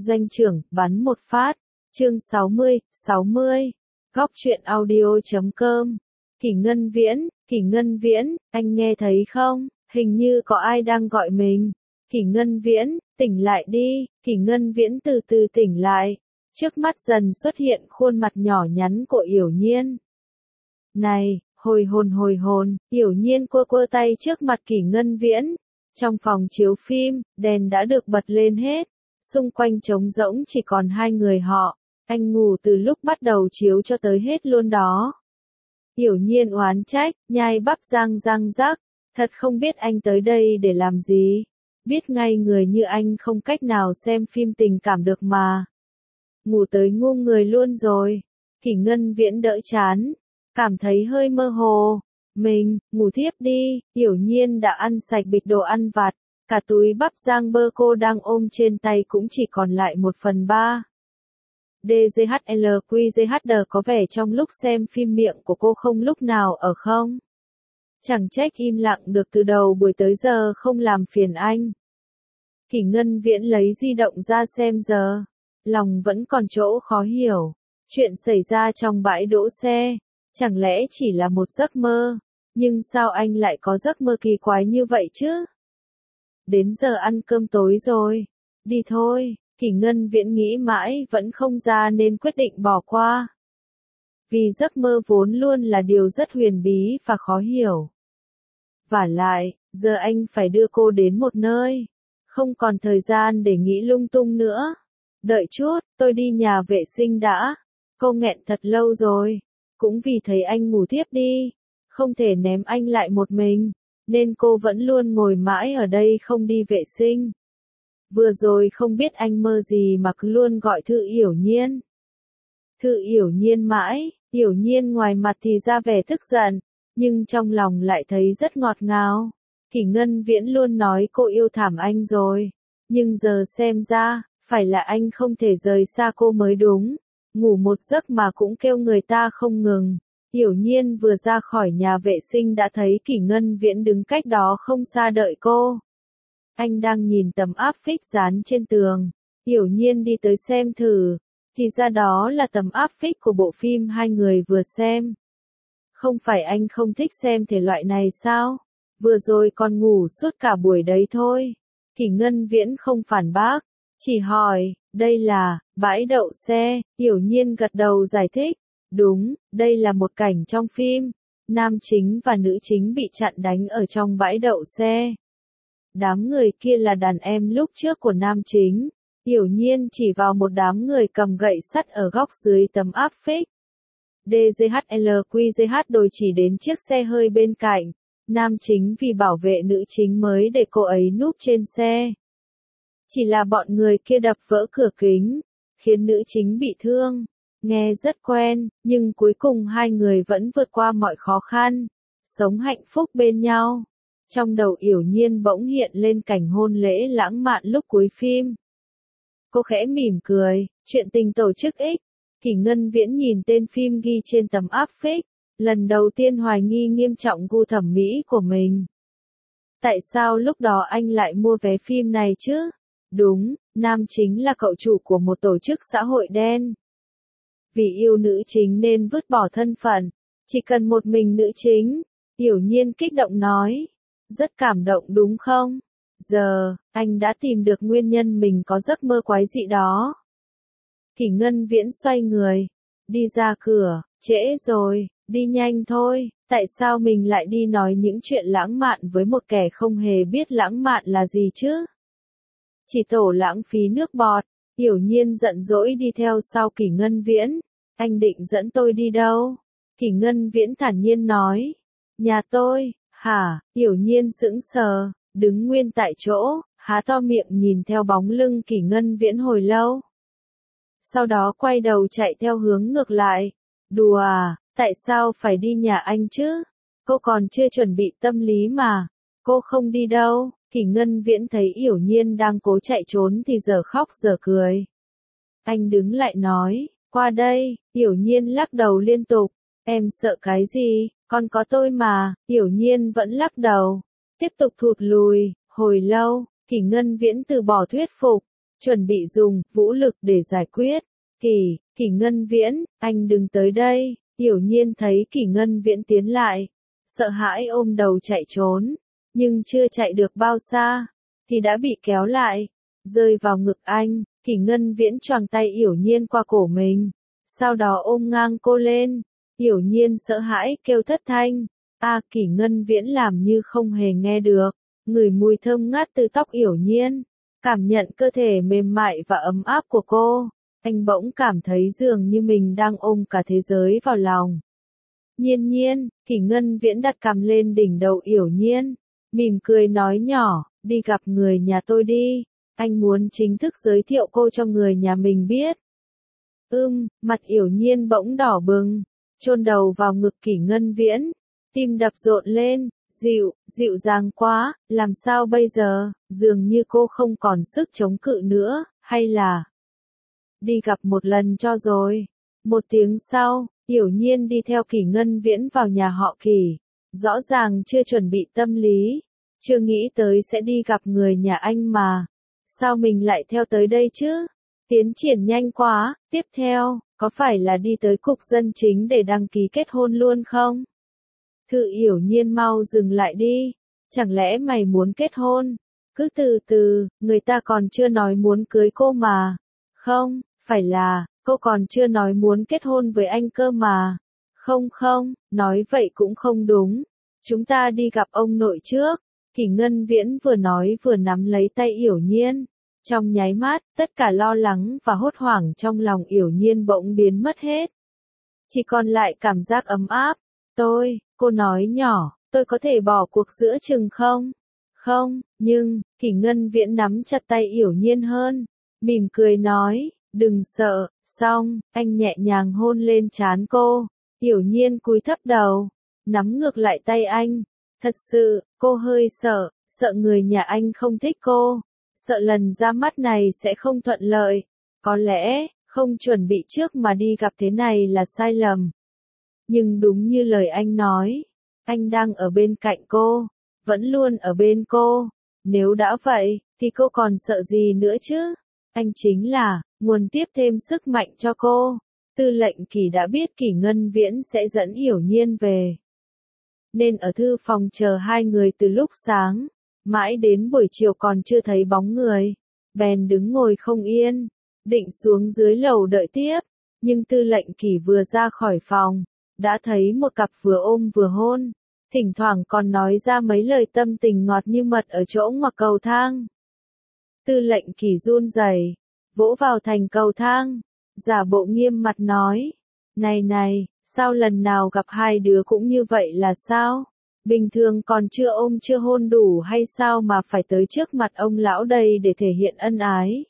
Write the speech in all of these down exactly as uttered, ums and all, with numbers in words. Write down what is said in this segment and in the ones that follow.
Doanh trưởng, bắn một phát. Chương sáu mươi, sáu mươi. Góc truyện audio chấm com. Kỷ Ngân Viễn, Kỷ Ngân Viễn, anh nghe thấy không? Hình như có ai đang gọi mình. Kỷ Ngân Viễn, tỉnh lại đi. Kỷ Ngân Viễn từ từ tỉnh lại. Trước mắt dần xuất hiện khuôn mặt nhỏ nhắn của Yểu Nhiên. Này, hồi hồn hồi hồn, Yểu Nhiên quơ quơ tay trước mặt Kỷ Ngân Viễn. Trong phòng chiếu phim, đèn đã được bật lên hết. Xung quanh trống rỗng chỉ còn hai người họ. Anh ngủ từ lúc bắt đầu chiếu cho tới hết luôn đó. Yểu Nhiên oán trách, nhai bắp răng răng rắc. Thật không biết anh tới đây để làm gì. Biết ngay người như anh không cách nào xem phim tình cảm được mà. Ngủ tới ngu người luôn rồi. Kỷ Ngân Viễn đỡ chán. Cảm thấy hơi mơ hồ. Mình, ngủ thiếp đi. Yểu Nhiên đã ăn sạch bịch đồ ăn vặt. Cả túi bắp rang bơ cô đang ôm trên tay cũng chỉ còn lại một phần ba. đê giê hát lờ quy giê hát đê có vẻ trong lúc xem phim miệng của cô không lúc nào ở không. Chẳng trách im lặng được từ đầu buổi tới giờ không làm phiền anh. Kỷ Ngân Viễn lấy di động ra xem giờ. Lòng vẫn còn chỗ khó hiểu. Chuyện xảy ra trong bãi đỗ xe. Chẳng lẽ chỉ là một giấc mơ. Nhưng sao anh lại có giấc mơ kỳ quái như vậy chứ? Đến giờ ăn cơm tối rồi. Đi thôi. Kỷ Ngân Viễn nghĩ mãi vẫn không ra nên quyết định bỏ qua. Vì giấc mơ vốn luôn là điều rất huyền bí và khó hiểu. Vả lại, giờ anh phải đưa cô đến một nơi. Không còn thời gian để nghĩ lung tung nữa. Đợi chút, tôi đi nhà vệ sinh đã. Cô nghẹn thật lâu rồi. Cũng vì thấy anh ngủ tiếp đi. Không thể ném anh lại một mình. Nên cô vẫn luôn ngồi mãi ở đây không đi vệ sinh. Vừa rồi không biết anh mơ gì mà cứ luôn gọi Thư Yểu Nhiên. Thư Yểu Nhiên mãi, Yểu Nhiên ngoài mặt thì ra vẻ tức giận, nhưng trong lòng lại thấy rất ngọt ngào. Kỷ Ngân Viễn luôn nói cô yêu thảm anh rồi, nhưng giờ xem ra, phải là anh không thể rời xa cô mới đúng. Ngủ một giấc mà cũng kêu người ta không ngừng. Yểu Nhiên vừa ra khỏi nhà vệ sinh đã thấy Kỷ Ngân Viễn đứng cách đó không xa đợi cô. Anh đang nhìn tấm áp phích dán trên tường. Yểu Nhiên đi tới xem thử. Thì ra đó là tấm áp phích của bộ phim hai người vừa xem. Không phải anh không thích xem thể loại này sao? Vừa rồi còn ngủ suốt cả buổi đấy thôi. Kỷ Ngân Viễn không phản bác. Chỉ hỏi, đây là, bãi đậu xe. Yểu Nhiên gật đầu giải thích. Đúng, đây là một cảnh trong phim. Nam chính và nữ chính bị chặn đánh ở trong bãi đậu xe. Đám người kia là đàn em lúc trước của nam chính. Yểu Nhiên chỉ vào một đám người cầm gậy sắt ở góc dưới tấm áp phích. đê giê hát lờ quy giê hát đồi chỉ đến chiếc xe hơi bên cạnh. Nam chính vì bảo vệ nữ chính mới để cô ấy núp trên xe. Chỉ là bọn người kia đập vỡ cửa kính, khiến nữ chính bị thương. Nghe rất quen, nhưng cuối cùng hai người vẫn vượt qua mọi khó khăn, sống hạnh phúc bên nhau. Trong đầu Yểu Nhiên bỗng hiện lên cảnh hôn lễ lãng mạn lúc cuối phim. Cô khẽ mỉm cười, chuyện tình tổ chức X. Kỷ Ngân Viễn nhìn tên phim ghi trên tấm áp phích, lần đầu tiên hoài nghi nghiêm trọng gu thẩm mỹ của mình. Tại sao lúc đó anh lại mua vé phim này chứ? Đúng, nam chính là cậu chủ của một tổ chức xã hội đen. Vì yêu nữ chính nên vứt bỏ thân phận, chỉ cần một mình nữ chính. Yểu Nhiên kích động nói. Rất cảm động đúng không? Giờ, anh đã tìm được nguyên nhân mình có giấc mơ quái dị đó. Kỷ Ngân Viễn xoay người, đi ra cửa, trễ rồi, đi nhanh thôi, tại sao mình lại đi nói những chuyện lãng mạn với một kẻ không hề biết lãng mạn là gì chứ? Chỉ tổ lãng phí nước bọt. Yểu Nhiên giận dỗi đi theo sau Kỷ Ngân Viễn. Anh định dẫn tôi đi đâu? Kỷ Ngân Viễn thản nhiên nói. Nhà tôi. Hả? Yểu Nhiên sững sờ, đứng nguyên tại chỗ, há to miệng nhìn theo bóng lưng Kỷ Ngân Viễn hồi lâu. Sau đó quay đầu chạy theo hướng ngược lại. Đùa à, tại sao phải đi nhà anh chứ? Cô còn chưa chuẩn bị tâm lý mà. Cô không đi đâu. Kỷ Ngân Viễn thấy Yểu Nhiên đang cố chạy trốn thì giờ khóc giờ cười. Anh đứng lại nói, qua đây. Yểu Nhiên lắc đầu liên tục. Em sợ cái gì? Còn có tôi mà. Yểu Nhiên vẫn lắc đầu. Tiếp tục thụt lùi. Hồi lâu, Kỷ Ngân Viễn từ bỏ thuyết phục. chuẩn bị dùng vũ lực để giải quyết. Kỷ, Kỷ Ngân Viễn, anh đừng tới đây. Yểu Nhiên thấy Kỷ Ngân Viễn tiến lại, sợ hãi ôm đầu chạy trốn, nhưng chưa chạy được bao xa, thì đã bị kéo lại, rơi vào ngực anh. Kỷ Ngân Viễn choàng tay Yểu Nhiên qua cổ mình, sau đó ôm ngang cô lên. Yểu Nhiên sợ hãi kêu thất thanh. A Kỷ Ngân Viễn làm như không hề nghe được, ngửi mùi thơm ngát từ tóc Yểu Nhiên, cảm nhận cơ thể mềm mại và ấm áp của cô. Anh bỗng cảm thấy dường như mình đang ôm cả thế giới vào lòng. Nhiên Nhiên, Kỷ Ngân Viễn đặt cằm lên đỉnh đầu Yểu Nhiên, mỉm cười nói nhỏ, đi gặp người nhà tôi đi, anh muốn chính thức giới thiệu cô cho người nhà mình biết. Ưm, mặt Yểu Nhiên bỗng đỏ bừng, chôn đầu vào ngực Kỷ Ngân Viễn, tim đập rộn lên, dịu, dịu dàng quá, làm sao bây giờ, dường như cô không còn sức chống cự nữa, hay là đi gặp một lần cho rồi. Một tiếng sau, Yểu Nhiên đi theo Kỷ Ngân Viễn vào nhà họ Kỷ, rõ ràng chưa chuẩn bị tâm lý, chưa nghĩ tới sẽ đi gặp người nhà anh mà. Sao mình lại theo tới đây chứ? Tiến triển nhanh quá, tiếp theo, có phải là đi tới cục dân chính để đăng ký kết hôn luôn không? Thư Yểu Nhiên mau dừng lại đi, chẳng lẽ mày muốn kết hôn? Cứ từ từ, người ta còn chưa nói muốn cưới cô mà. Không, phải là, cô còn chưa nói muốn kết hôn với anh cơ mà. Không không, nói vậy cũng không đúng. Chúng ta đi gặp ông nội trước. Kỷ Ngân Viễn vừa nói vừa nắm lấy tay Yểu Nhiên. Trong nháy mắt, tất cả lo lắng và hốt hoảng trong lòng Yểu Nhiên bỗng biến mất hết. Chỉ còn lại cảm giác ấm áp. Tôi, cô nói nhỏ, tôi có thể bỏ cuộc giữa chừng không? Không, nhưng, Kỷ Ngân Viễn nắm chặt tay Yểu Nhiên hơn, mỉm cười nói, đừng sợ. Xong, anh nhẹ nhàng hôn lên trán cô. Yểu Nhiên cúi thấp đầu, nắm ngược lại tay anh. Thật sự, cô hơi sợ, sợ người nhà anh không thích cô, sợ lần ra mắt này sẽ không thuận lợi. Có lẽ, không chuẩn bị trước mà đi gặp thế này là sai lầm. Nhưng đúng như lời anh nói, anh đang ở bên cạnh cô, vẫn luôn ở bên cô. Nếu đã vậy, thì cô còn sợ gì nữa chứ? Anh chính là nguồn tiếp thêm sức mạnh cho cô. Tư lệnh Kỷ đã biết Kỷ Ngân Viễn sẽ dẫn Yểu Nhiên về, nên ở thư phòng chờ hai người từ lúc sáng, mãi đến buổi chiều còn chưa thấy bóng người. Bèn đứng ngồi không yên, định xuống dưới lầu đợi tiếp, nhưng tư lệnh Kỷ vừa ra khỏi phòng, đã thấy một cặp vừa ôm vừa hôn, thỉnh thoảng còn nói ra mấy lời tâm tình ngọt như mật ở chỗ ngoặc cầu thang. Tư lệnh Kỷ run rẩy, vỗ vào thành cầu thang, giả bộ nghiêm mặt nói, này này, sao lần nào gặp hai đứa cũng như vậy là sao? Bình thường còn chưa ôm chưa hôn đủ hay sao mà phải tới trước mặt ông lão đây để thể hiện ân ái?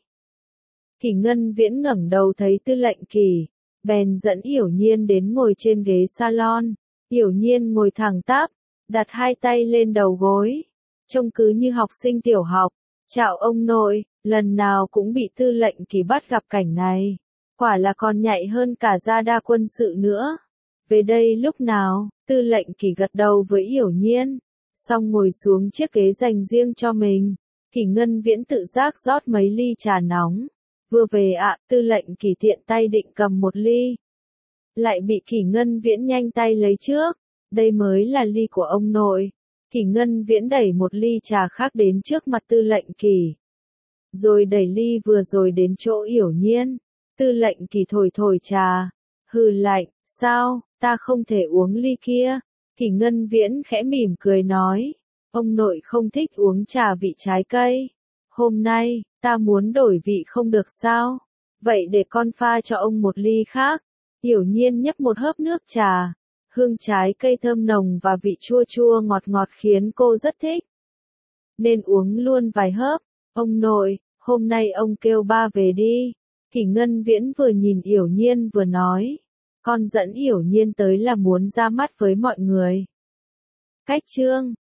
Kỷ Ngân Viễn ngẩng đầu thấy tư lệnh Kỷ, bèn dẫn Yểu Nhiên đến ngồi trên ghế salon. Yểu Nhiên ngồi thẳng tắp, đặt hai tay lên đầu gối, trông cứ như học sinh tiểu học. Chào ông nội, lần nào cũng bị tư lệnh Kỷ bắt gặp cảnh này. Quả là còn nhạy hơn cả gia đa quân sự nữa. Về đây lúc nào? Tư lệnh Kỷ gật đầu với Yểu Nhiên, xong ngồi xuống chiếc ghế dành riêng cho mình. Kỷ Ngân Viễn tự giác rót mấy ly trà nóng. Vừa về ạ, tư lệnh Kỷ tiện tay định cầm một ly, lại bị Kỷ Ngân Viễn nhanh tay lấy trước. Đây mới là ly của ông nội. Kỷ Ngân Viễn đẩy một ly trà khác đến trước mặt tư lệnh Kỷ, rồi đẩy ly vừa rồi đến chỗ Yểu Nhiên. Tư lệnh Kỷ thổi thổi trà, hừ lạnh, sao, ta không thể uống ly kia. Kỷ Ngân Viễn khẽ mỉm cười nói, ông nội không thích uống trà vị trái cây. Hôm nay, ta muốn đổi vị không được sao? Vậy để con pha cho ông một ly khác. Yểu Nhiên nhấp một hớp nước trà, hương trái cây thơm nồng và vị chua chua ngọt ngọt khiến cô rất thích, nên uống luôn vài hớp. Ông nội, hôm nay ông kêu ba về đi. Kỷ Ngân Viễn vừa nhìn Yểu Nhiên vừa nói, con dẫn Yểu Nhiên tới là muốn ra mắt với mọi người. Cách chương